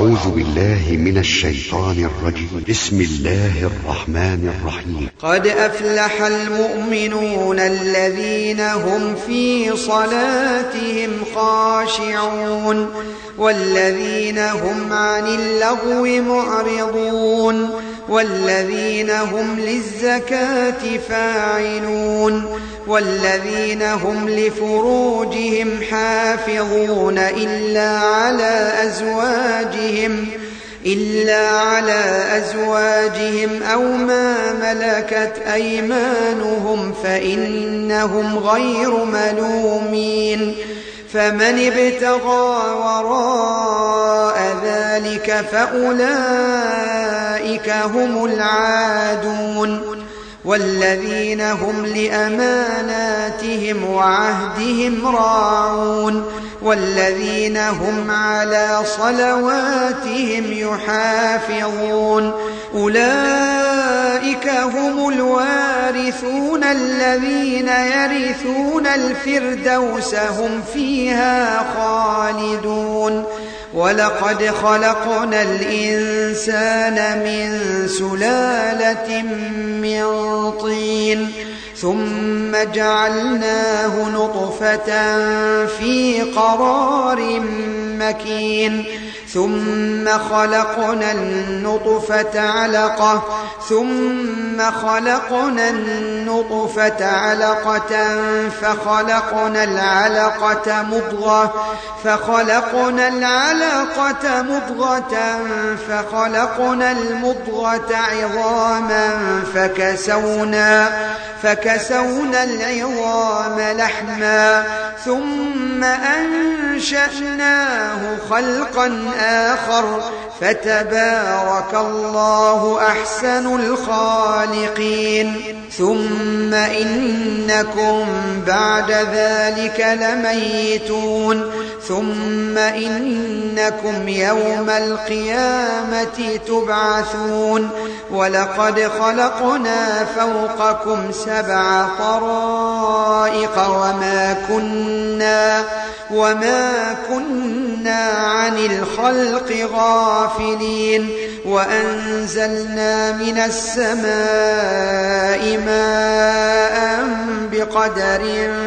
أعوذ بالله من الشيطان الرجيم. بسم الله الرحمن الرحيم. قد أفلح المؤمنون الذين هم في صلاتهم خاشعون والذين هم عن اللغو معرضون والذين هم للزكاة فاعلون والذين هم لفروجهم حافظون إلا على أزواجهم أو ما ملكت أيمانهم فإنهم غير ملومين. فمن ابتغى وراء ذلك فأولئك هم العادون والذين هم لأماناتهم وعهدهم راعون والذين هم على صلواتهم يحافظون. أولئك هم الوارثون الذين يرثون الفردوس هم فيها خالدون. ولقد خلقنا الإنسان من سلالة من طين ثم جعلناه نطفة في قرار مكين ثم خلقنا النطفة علقة ثم خلقنا النطفة علقة فخلقنا العلقة مضغة فخلقنا المضغة عظاما فكسونا العظام لحما ثم أنشأناه خلقا آخر فتبارك الله أحسن الخالقين. ثم إنكم بعد ذلك لميتون ثم إنكم يوم القيامة تبعثون. ولقد خلقنا فوقكم 7 طرائق وما كنا عن الخلق غافلين. وأنزلنا من السماء ماء بقدر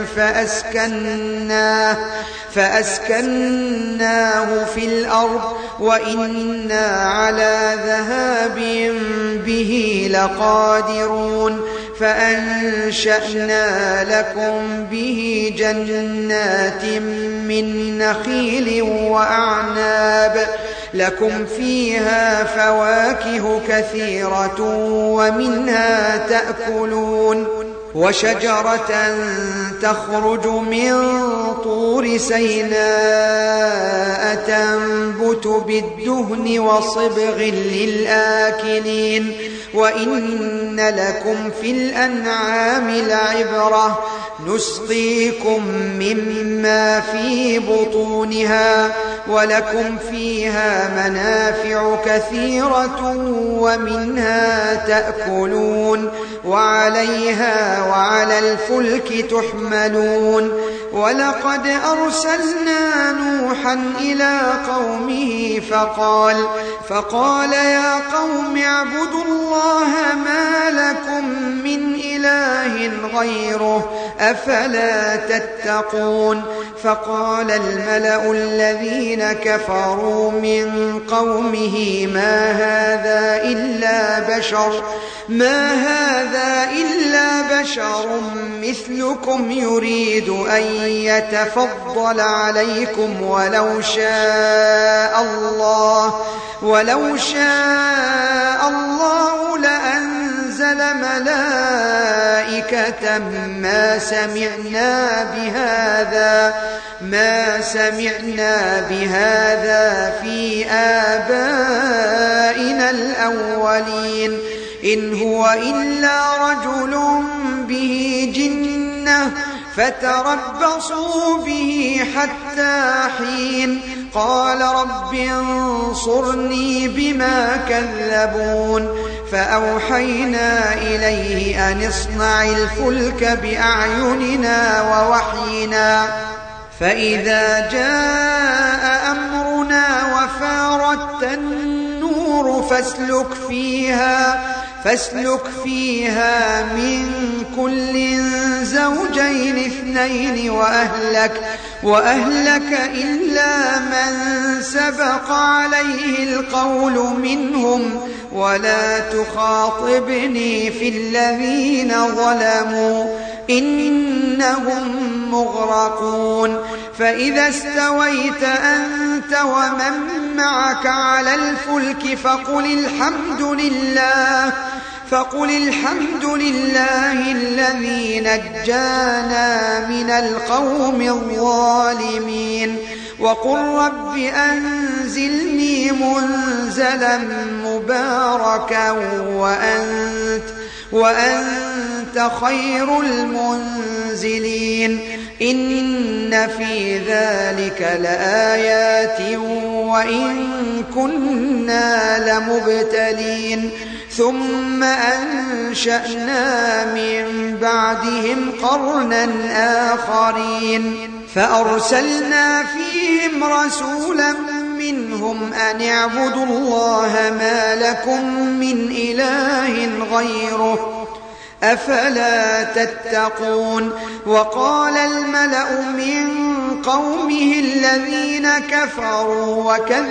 فأسكناه في الأرض وإنا على ذهاب به لقادرون. فأنشأنا لكم به جنات من نخيل وأعناب لكم فيها فواكه كثيرة ومنها تأكلون. وشجرة تخرج من طور سيناء تنبت بالدهن وصبغ للآكلين. وإن لكم في الأنعام لعبرة نسقيكم مما في بطونها ولكم فيها منافع كثيرة ومنها تأكلون وعليها وعلى الفلك تحملون. ولقد أرسلنا نوحا إلى قومه فقال يا قوم اعبدوا الله ما لكم من إله غيره أفلا تتقون. فقال الملأ الذين كفروا من قومه ما هذا إلا بشر مثلكم يريد أن يتفضل عليكم ولو شاء الله لأنزل ملائكة ما سمعنا بهذا في آبائنا الأولين إن هو إلا رجل به جنة فتربصوا به حتى حين. قال رب انصرني بما كذبون. فأوحينا إليه أن اصنع الفلك بأعيننا ووحينا فإذا جاء أمرنا وفارت التنور فاسلك فيها من كل زوجين اثنين وأهلك إلا من سبق عليه القول منهم ولا تخاطبني في الذين ظلموا إنهم مغرقون فإذا استويت أنت ومن معك على الفلك فقل الحمد لله الذي نجانا من القوم الظالمين وقل رب أنزلني منزلا مباركا وأنت خير المنزلين إن في ذلك لآيات وإن كنا لمبتلين ثم أنشأنا من بعدهم قرنا آخرين فأرسلنا فيهم رسولا منهم أن اعبدوا الله ما لكم من إله غيره أفلا تتقون وقال الملأ من قومه الذين كفروا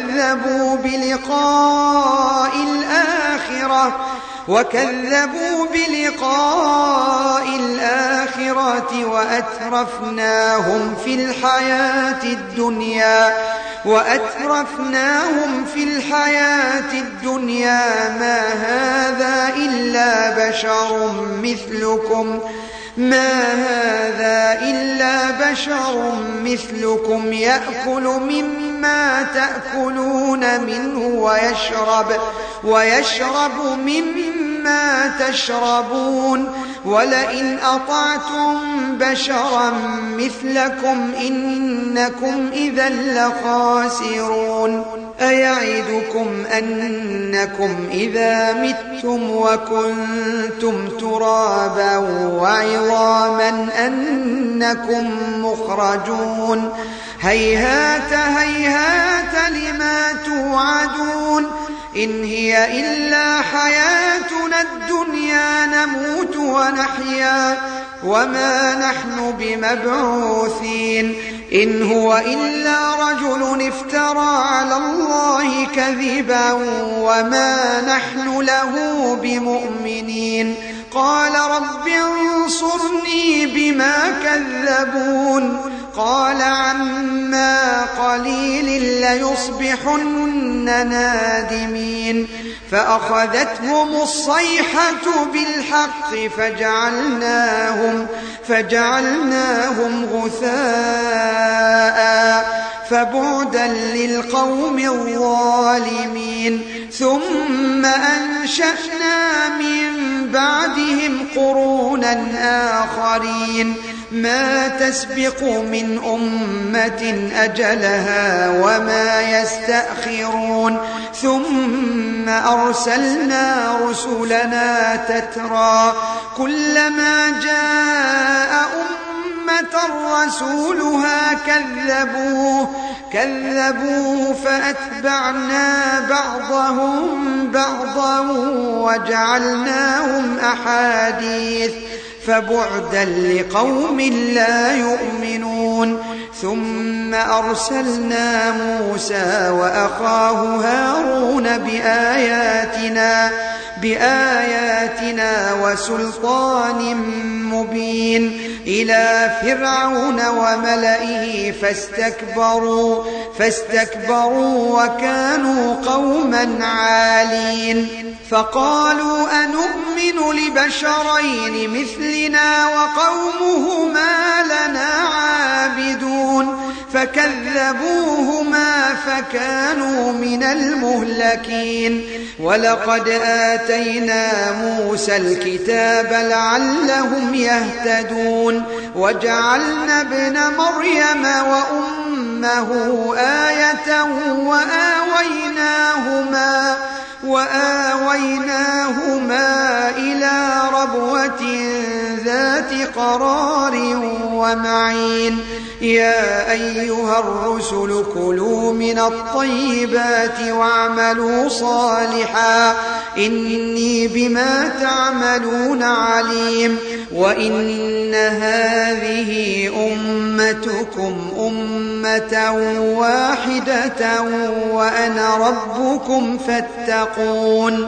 وكذبوا بلقاء الآخرة وأترفناهم في الحياة الدنيا ما هذا إلا بشر مثلكم يأكل مما تأكلون منه ويشرب مما تشربون ولئن أطعتم بشرا مثلكم إنكم إذا لخاسرون أيعدكم أنكم إذا متم وكنتم ترابا وعظاما أنكم مخرجون هيهات لما توعدون إن هي إلا حياتنا الدنيا نموت ونحيا وما نحن بمبعوثين إن هو إلا رجل افترى على الله كذبا وما نحن له بمؤمنين قال رب انصرني بما كذبون قال عما قليل ليصبحن نادمين فأخذتهم الصيحة بالحق فجعلناهم غثاء فبعدا للقوم الظالمين ثم أنشأنا من بعدهم قرونا آخرين ما تسبق من أمة أجلها وما يستأخرون ثم أرسلنا رسلنا تترى كلما جاء أمة رسولها كذبوه فأتبعنا بعضهم بعضا وجعلناهم أحاديث فبعدا لقوم لا يؤمنون ثم أرسلنا موسى وأخاه هارون بآياتنا وسلطان مبين إلى فرعون وملئه فاستكبروا وكانوا قوما عالين فقالوا أنؤمن لبشرين مثلنا وقومهما لنا عابدون فكذبوهما فكانوا من المهلكين ولقد آتينا موسى الكتاب لعلهم يهتدون وجعلنا ابن مريم وأمه آية وآويناهما إلى ربوة ذات قرار ومعين يا أيها الرسل كلوا من الطيبات واعملوا صالحا إني بما تعملون عليم وإن هذه أمتكم أمة واحدة وأنا ربكم فاتقون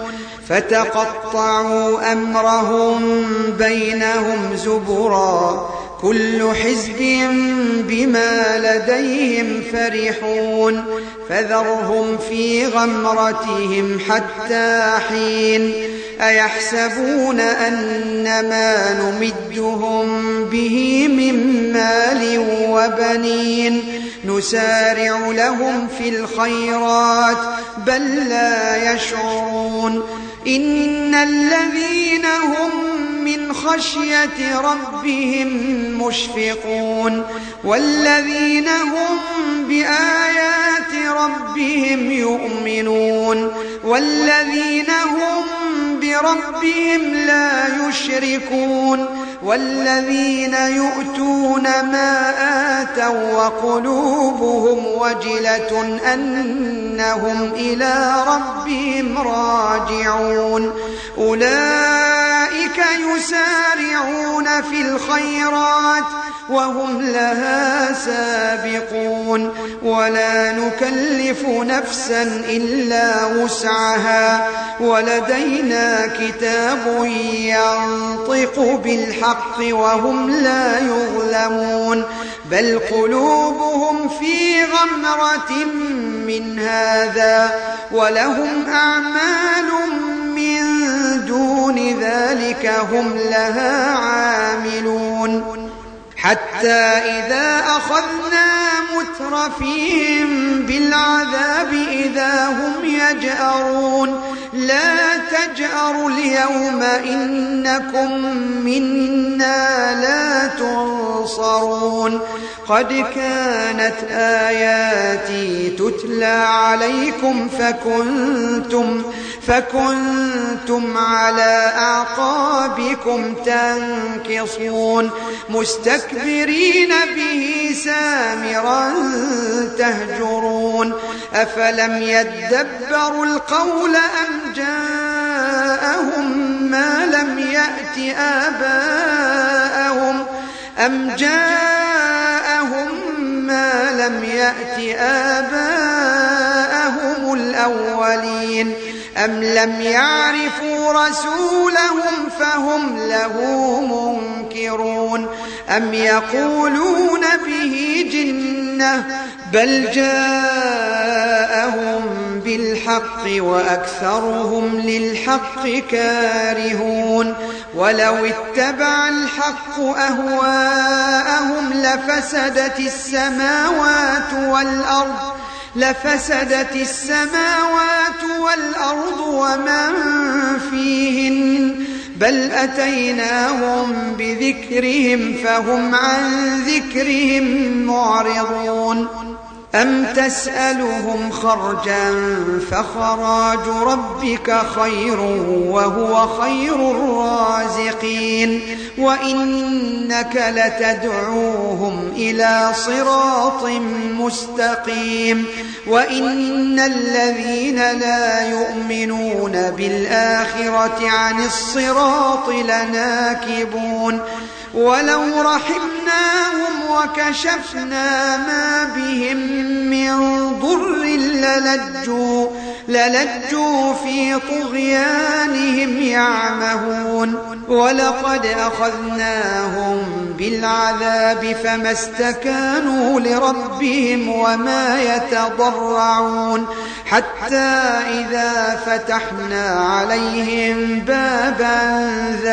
فتقطعوا أمرهم بينهم زبرا كل حزب بما لديهم فرحون فذرهم في غمرتهم حتى حين أيحسبون أنما نمدهم به من مال وبنين نسارع لهم في الخيرات بل لا يشعرون إن الذين هم من خشية ربهم مشفقون والذين هم بآيات ربهم يؤمنون والذين هم بربهم لا يشركون والذين يؤتون ما آتوا وقلوبهم وجلة أنهم إلى ربهم راجعون أولئك يسارعون في الخيرات وهم لها سابقون ولا نكلف نفسا إلا وسعها ولدينا كتاب ينطق بالحق وهم لا يظلمون بل قلوبهم في غمرة من هذا ولهم أعمال من دون ذلك هم لها عاملون حتى إذا أخذنا مترفيهم بالعذاب إذا هم يجأرون لا تجأروا اليوم إنكم منا لا تنصرون قد كانت آياتي تتلى عليكم فكنتم على أعقابكم تنكصون مستكبرين به سامرا تهجرون أفلم يدبروا القول أم جاءهم ما لم يأت آباءهم الأولين أم لم يعرفوا رسولهم فهم له منكرون أم يقولون به جنة بل جاءهم بالحق وأكثرهم للحق كارهون ولو اتبع الحق أهواءهم لفسدت السماوات والأرض ومن فيهن بل أتيناهم بذكرهم فهم عن ذكرهم معرضون أم تسألهم خرجا فخراج ربك خير وهو خير الرازقين وإنك لتدعوهم إلى صراط مستقيم وإن الذين لا يؤمنون بالآخرة عن الصراط لناكبون ولو رحمناهم وكشفنا ما بهم من ضر للجوا في طغيانهم يعمهون ولقد أخذناهم بالعذاب فما استكانوا لربهم وما يتضرعون حتى إذا فتحنا عليهم بابا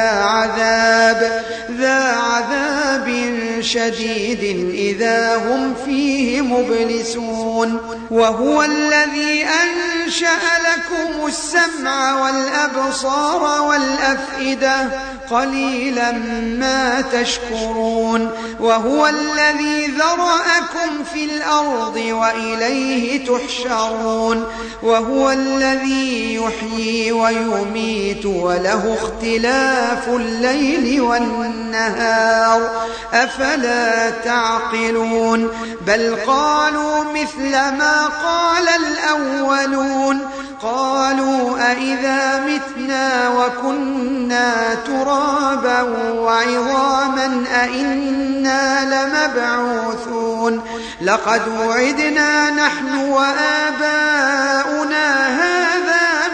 ذا عذاب شديد إذا هم فيه مبلسون وهو الذي أنشأ لكم السمع والأبصار والأفئدة قليلا ما تشكرون وهو الذي ذرأكم في الأرض وإليه تحشرون وهو الذي يحيي ويميت وله اختلاف الليل والنهار أفلا تعقلون بل قالوا مثل ما قال الأولون قالوا أئذا متنا وكنا ترابا وعظاما أئنا لمبعوثون لقد وعدنا نحن وآباؤنا هذا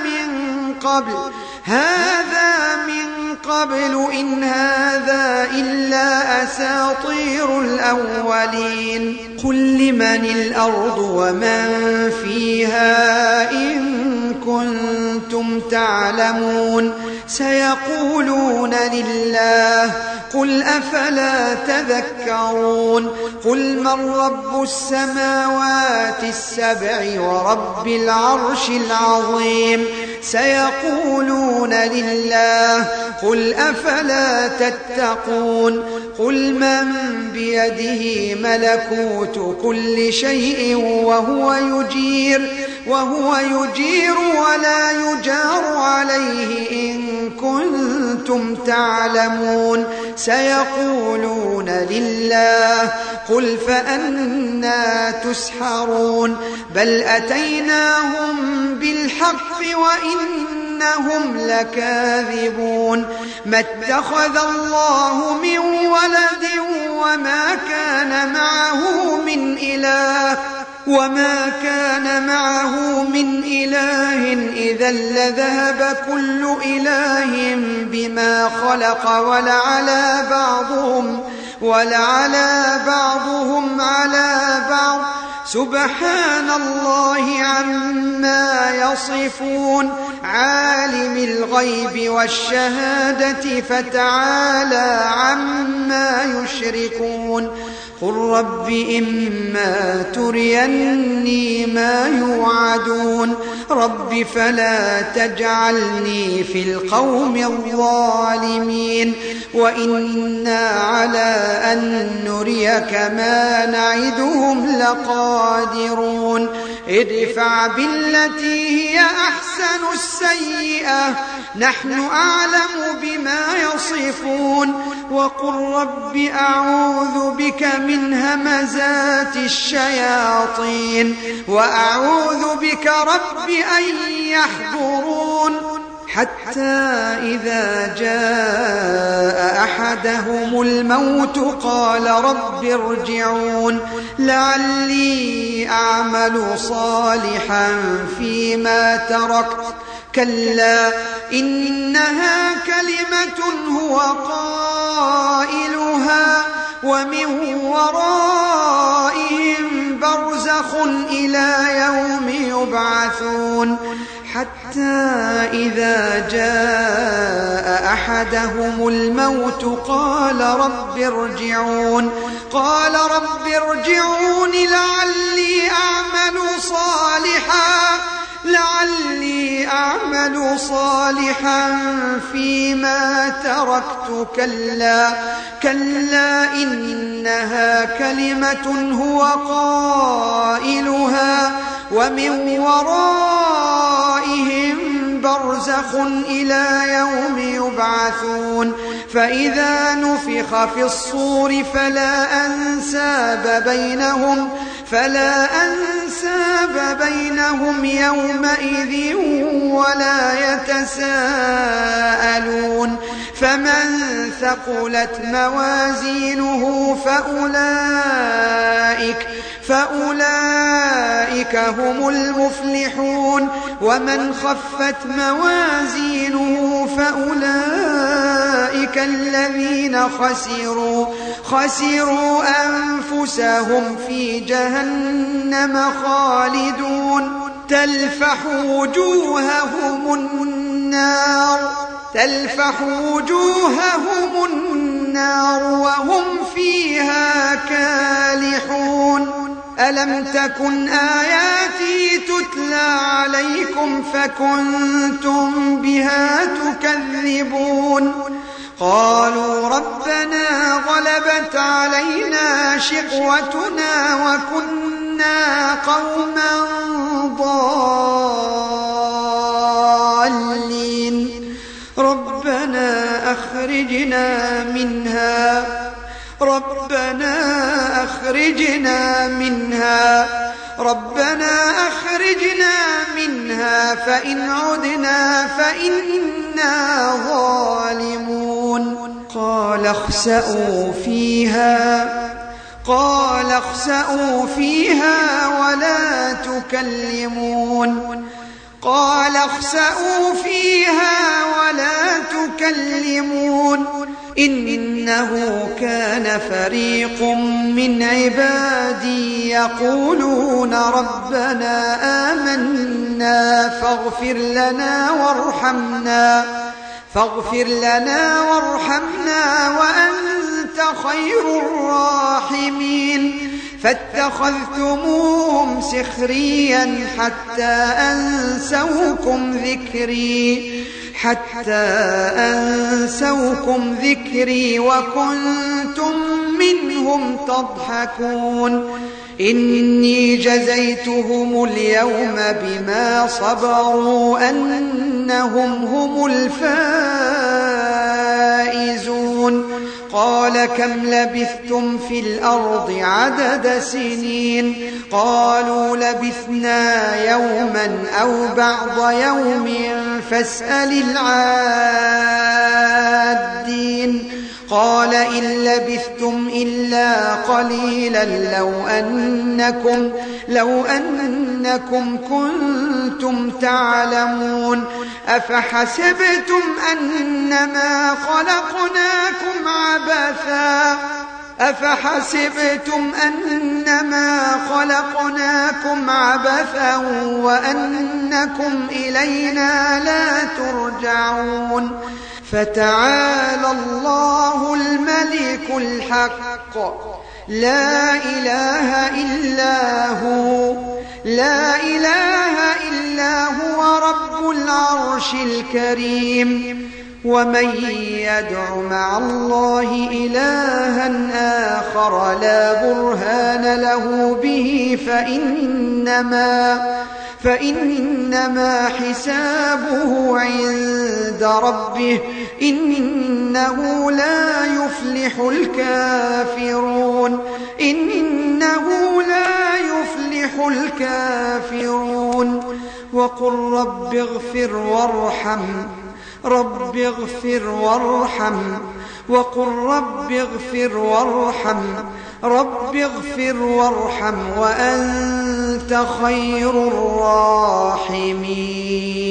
من قبل إن هذا إلا أساطير الأولين قل لمن الأرض ومن فيها إن كنتم تعلمون سيقولون لله قل أفلا تذكرون قل من رب السماوات السبع ورب العرش العظيم سيقولون لله قل أفلا تتقون قل من بيده ملكوت كل شيء وهو يجير ولا يجار عليه إن كنتم تعلمون سيقولون لله قل فأنى تسحرون بل أتيناهم بالحق وإنهم لكاذبون ما اتخذ الله من ولد وما كان معه من إله إذا لذهب كل إله بما خلق ولعلى بعضهم على بعض سبحان الله عما يصفون عالم الغيب والشهادة فتعالى عما يشركون قل رب إما تريني ما يوعدون رب فلا تجعلني في القوم الظالمين وإنا على أن نريك ما نعدهم لقادرون ادفع بالتي هي أحسن السيئة نحن أعلم بما يصفون وقل رب أعوذ بك من همزات الشياطين وأعوذ بك رب أن يحضرون حتى إذا جاء أحدهم الموت قال رب ارجعون لعلي أعمل صالحا فيما تركت كلا إنها كلمة هو قائلها ومن ورائهم برزخ إلى يوم يبعثون حتى إذا جاء أحدهم الموت قال رب ارجعون لعلي أعمل صالحا فيما تركت كلا إنها كلمة هو قائلها ومن ورائهم برزخ إلى يوم يبعثون فإذا نفخ في الصور فلا أنساب بينهم يومئذ ولا يتساءلون فمن ثقلت موازينه فأولئك هم المفلحون ومن خفت موازينه فأولئك الذين خسروا أنفسهم في جهنم خالدون تلفح وجوههم النار وهم فيها كالحون ألم تكن آياتي تتلى عليكم فكنتم بها تكذبون قالوا ربنا غلبت علينا شقوتنا وكنا قوما ضالين ربنا أخرجنا منها فإن عدنا فإنا ظالمون قال اخسئوا فيها ولا تكلمون إنه كان فريق من عبادي يقولون ربنا آمنا فاغفر لنا وارحمنا وأنت خير الراحمين فاتخذتموهم سخريا حتى أنسوكم ذكري وكنتم منهم تضحكون إني جزيتهم اليوم بما صبروا أنهم هم الفائزون قال كم لبثتم في الأرض عدد سنين قالوا لبثنا يوما أو بعض يوم فاسأل العادين قال إن لبثتم إلا قليلا لو أنكم كنتم تعلمون أفحسبتم أنما خلقناكم عبثا وأنكم إلينا لا ترجعون فتعالى الله الملك الحق لا إله إلا هو رب العرش الكريم ومن يدع مع الله إلها آخر لا برهان له به فإنما حسابه عند ربه إنه لا يفلح الكافرون وقل رب اغفر وارحم وأنت خير الراحمين